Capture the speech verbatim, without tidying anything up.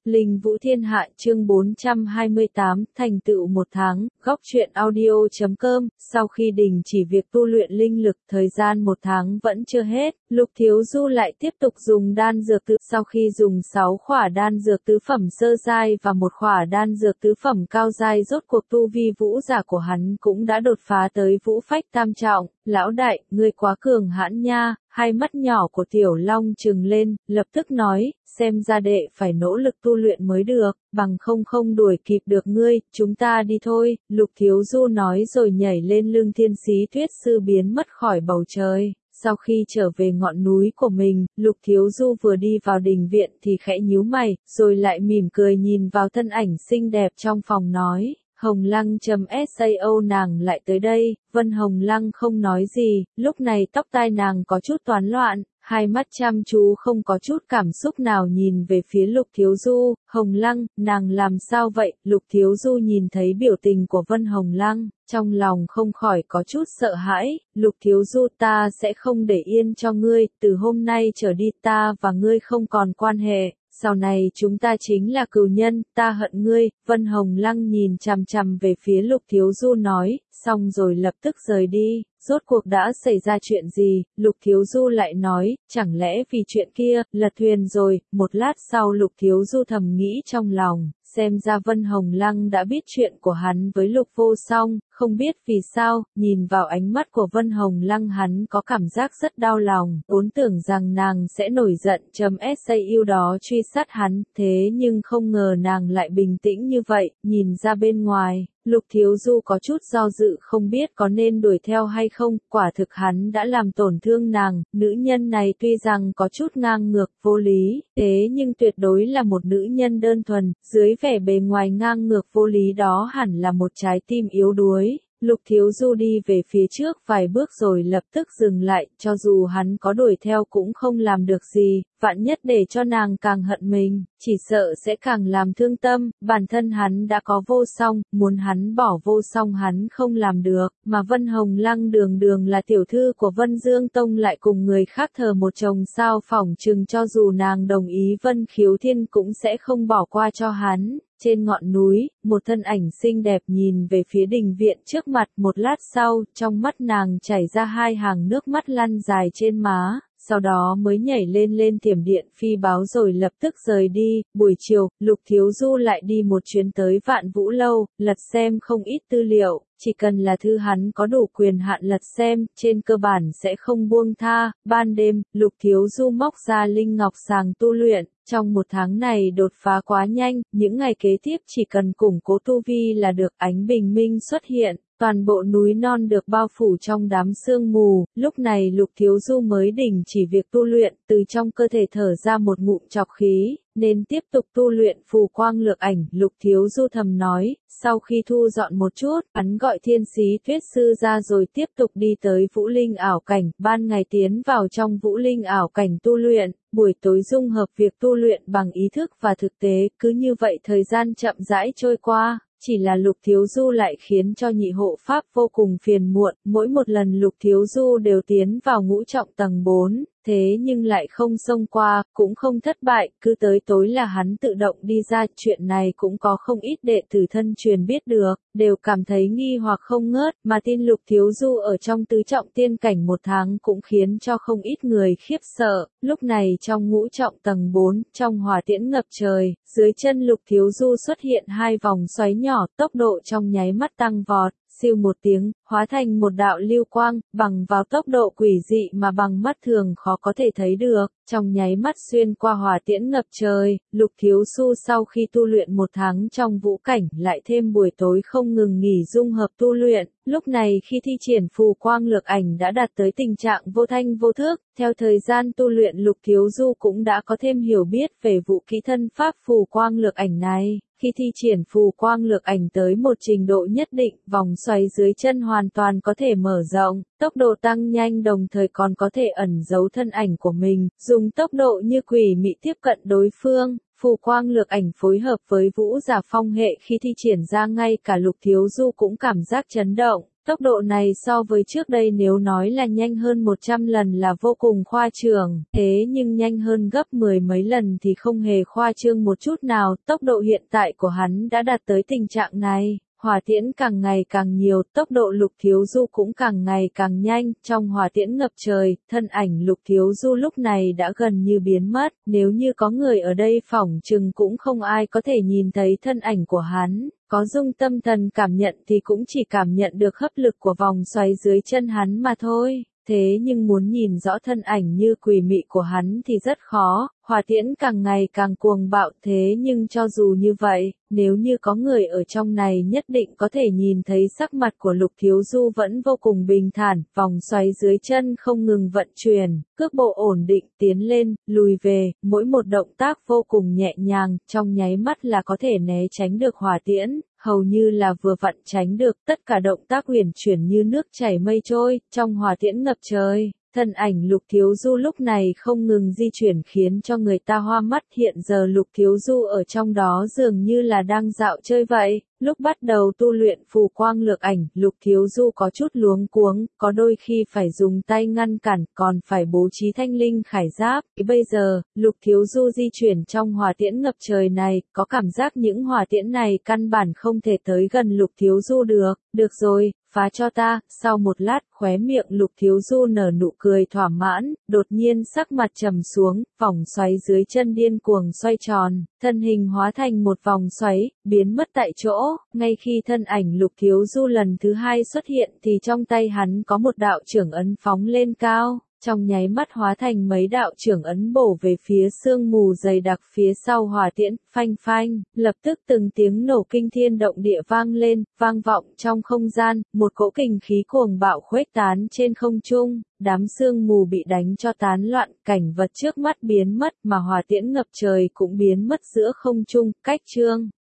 Linh Vũ Thiên Hạ chương bốn trăm hai mươi tám, thành tựu một tháng, góc truyện audio.com, sau khi đình chỉ việc tu luyện linh lực thời gian một tháng vẫn chưa hết, Lục Thiếu Du lại tiếp tục dùng đan dược tứ, sau khi dùng sáu khỏa đan dược tứ phẩm sơ giai và một khỏa đan dược tứ phẩm cao giai rốt cuộc tu vi vũ giả của hắn cũng đã đột phá tới vũ phách tam trọng. Lão đại, ngươi quá cường hãn nha. Hai mắt nhỏ của Tiểu Long trừng lên, lập tức nói, xem ra đệ phải nỗ lực tu luyện mới được, bằng không không đuổi kịp được ngươi, chúng ta đi thôi, Lục Thiếu Du nói rồi nhảy lên lưng Thiên Sĩ Tuyết Sư biến mất khỏi bầu trời. Sau khi trở về ngọn núi của mình, Lục Thiếu Du vừa đi vào đình viện thì khẽ nhíu mày, rồi lại mỉm cười nhìn vào thân ảnh xinh đẹp trong phòng nói. Hồng Lăng.sao nàng lại tới đây, Vân Hồng Lăng không nói gì, lúc này tóc tai nàng có chút toán loạn, hai mắt chăm chú không có chút cảm xúc nào nhìn về phía Lục Thiếu Du. Hồng Lăng, nàng làm sao vậy? Lục Thiếu Du nhìn thấy biểu tình của Vân Hồng Lăng, trong lòng không khỏi có chút sợ hãi. Lục Thiếu Du, ta sẽ không để yên cho ngươi, từ hôm nay trở đi ta và ngươi không còn quan hệ. Sau này chúng ta chính là cừu nhân, ta hận ngươi. Vân Hồng Lăng nhìn chằm chằm về phía Lục Thiếu Du nói, xong rồi lập tức rời đi. Rốt cuộc đã xảy ra chuyện gì? Lục Thiếu Du lại nói, chẳng lẽ vì chuyện kia, lật thuyền rồi. Một lát sau Lục Thiếu Du thầm nghĩ trong lòng, xem ra Vân Hồng Lăng đã biết chuyện của hắn với Lục Vô Song, không biết vì sao, nhìn vào ánh mắt của Vân Hồng Lăng hắn có cảm giác rất đau lòng, vốn tưởng rằng nàng sẽ nổi giận chấm sao đó truy sát hắn, thế nhưng không ngờ nàng lại bình tĩnh như vậy, nhìn ra bên ngoài. Lục Thiếu Du có chút do dự không biết có nên đuổi theo hay không, quả thực hắn đã làm tổn thương nàng, nữ nhân này tuy rằng có chút ngang ngược, vô lý, thế nhưng tuyệt đối là một nữ nhân đơn thuần, dưới vẻ bề ngoài ngang ngược vô lý đó hẳn là một trái tim yếu đuối. Lục Thiếu Du đi về phía trước vài bước rồi lập tức dừng lại, cho dù hắn có đuổi theo cũng không làm được gì, vạn nhất để cho nàng càng hận mình, chỉ sợ sẽ càng làm thương tâm, bản thân hắn đã có Vô Song, muốn hắn bỏ Vô Song hắn không làm được, mà Vân Hồng Lăng đường đường là tiểu thư của Vân Dương Tông lại cùng người khác thờ một chồng sao, phỏng chừng cho dù nàng đồng ý Vân Khiếu Thiên cũng sẽ không bỏ qua cho hắn. Trên ngọn núi, một thân ảnh xinh đẹp nhìn về phía đình viện trước mặt, một lát sau, trong mắt nàng chảy ra hai hàng nước mắt lăn dài trên má, sau đó mới nhảy lên lên thiểm điện phi báo rồi lập tức rời đi. Buổi chiều, Lục Thiếu Du lại đi một chuyến tới Vạn Vũ Lâu, lật xem không ít tư liệu, chỉ cần là thư hắn có đủ quyền hạn lật xem, trên cơ bản sẽ không buông tha. Ban đêm, Lục Thiếu Du móc ra Linh Ngọc Sàng tu luyện. Trong một tháng này đột phá quá nhanh, những ngày kế tiếp chỉ cần củng cố tu vi là được. Ánh bình minh xuất hiện, toàn bộ núi non được bao phủ trong đám sương mù, lúc này Lục Thiếu Du mới đình chỉ việc tu luyện, từ trong cơ thể thở ra một ngụm trọc khí, nên tiếp tục tu luyện phù quang lược ảnh. Lục Thiếu Du thầm nói, sau khi thu dọn một chút, hắn gọi Thiên Sĩ Tuyết Sư ra rồi tiếp tục đi tới Vũ Linh ảo cảnh, ban ngày tiến vào trong Vũ Linh ảo cảnh tu luyện, buổi tối dung hợp việc tu luyện bằng ý thức và thực tế, cứ như vậy thời gian chậm rãi trôi qua. Chỉ là Lục Thiếu Du lại khiến cho nhị hộ pháp vô cùng phiền muộn, mỗi một lần Lục Thiếu Du đều tiến vào ngũ trọng tầng bốn, thế nhưng lại không xông qua, cũng không thất bại, cứ tới tối là hắn tự động đi ra. Chuyện này cũng có không ít đệ tử thân truyền biết được, đều cảm thấy nghi hoặc không ngớt, mà tin Lục Thiếu Du ở trong tứ trọng tiên cảnh một tháng cũng khiến cho không ít người khiếp sợ. Lúc này trong ngũ trọng tầng bốn, trong hỏa tiễn ngập trời, dưới chân Lục Thiếu Du xuất hiện hai vòng xoáy nhỏ, tốc độ trong nháy mắt tăng vọt. Siêu một tiếng, hóa thành một đạo lưu quang, bằng vào tốc độ quỷ dị mà bằng mắt thường khó có thể thấy được, trong nháy mắt xuyên qua hỏa tiễn ngập trời. Lục Thiếu Du sau khi tu luyện một tháng trong vũ cảnh lại thêm buổi tối không ngừng nghỉ dung hợp tu luyện, lúc này khi thi triển phù quang lược ảnh đã đạt tới tình trạng vô thanh vô thức. Theo thời gian tu luyện Lục Thiếu Du cũng đã có thêm hiểu biết về vũ kỹ thân pháp phù quang lược ảnh này. Khi thi triển phù quang lược ảnh tới một trình độ nhất định, vòng xoáy dưới chân hoàn toàn có thể mở rộng, tốc độ tăng nhanh đồng thời còn có thể ẩn giấu thân ảnh của mình, dùng tốc độ như quỷ mị tiếp cận đối phương. Phù quang lược ảnh phối hợp với vũ giả phong hệ khi thi triển ra ngay cả Lục Thiếu Du cũng cảm giác chấn động. Tốc độ này so với trước đây nếu nói là nhanh hơn một trăm lần là vô cùng khoa trương, thế nhưng nhanh hơn gấp mười mấy lần thì không hề khoa trương một chút nào, tốc độ hiện tại của hắn đã đạt tới tình trạng này. Hỏa tiễn càng ngày càng nhiều, tốc độ Lục Thiếu Du cũng càng ngày càng nhanh, trong hỏa tiễn ngập trời, thân ảnh Lục Thiếu Du lúc này đã gần như biến mất, nếu như có người ở đây phỏng chừng cũng không ai có thể nhìn thấy thân ảnh của hắn, có dung tâm thần cảm nhận thì cũng chỉ cảm nhận được hấp lực của vòng xoáy dưới chân hắn mà thôi. Thế nhưng muốn nhìn rõ thân ảnh như quỷ mị của hắn thì rất khó, hỏa tiễn càng ngày càng cuồng bạo thế nhưng cho dù như vậy, nếu như có người ở trong này nhất định có thể nhìn thấy sắc mặt của Lục Thiếu Du vẫn vô cùng bình thản, vòng xoáy dưới chân không ngừng vận chuyển, cước bộ ổn định tiến lên, lùi về, mỗi một động tác vô cùng nhẹ nhàng, trong nháy mắt là có thể né tránh được hỏa tiễn. Hầu như là vừa vặn tránh được, tất cả động tác huyền chuyển như nước chảy mây trôi, trong hỏa tiễn ngập trời. Thân ảnh Lục Thiếu Du lúc này không ngừng di chuyển khiến cho người ta hoa mắt, hiện giờ Lục Thiếu Du ở trong đó dường như là đang dạo chơi vậy. Lúc bắt đầu tu luyện phù quang lược ảnh, Lục Thiếu Du có chút luống cuống, có đôi khi phải dùng tay ngăn cản, còn phải bố trí thanh linh khải giáp. Bây giờ, Lục Thiếu Du di chuyển trong hỏa tiễn ngập trời này, có cảm giác những hỏa tiễn này căn bản không thể tới gần Lục Thiếu Du được. Được rồi, phá cho ta. Sau một lát, khóe miệng Lục Thiếu Du nở nụ cười thỏa mãn, đột nhiên sắc mặt trầm xuống, vòng xoáy dưới chân điên cuồng xoay tròn, thân hình hóa thành một vòng xoáy, biến mất tại chỗ. Ngay khi thân ảnh Lục Thiếu Du lần thứ hai xuất hiện thì trong tay hắn có một đạo trưởng ấn phóng lên cao, trong nháy mắt hóa thành mấy đạo trưởng ấn bổ về phía sương mù dày đặc phía sau hỏa tiễn, phanh phanh, lập tức từng tiếng nổ kinh thiên động địa vang lên, vang vọng trong không gian, một cỗ kình khí cuồng bạo khuếch tán trên không trung, đám sương mù bị đánh cho tán loạn, cảnh vật trước mắt biến mất mà hỏa tiễn ngập trời cũng biến mất giữa không trung, cách chương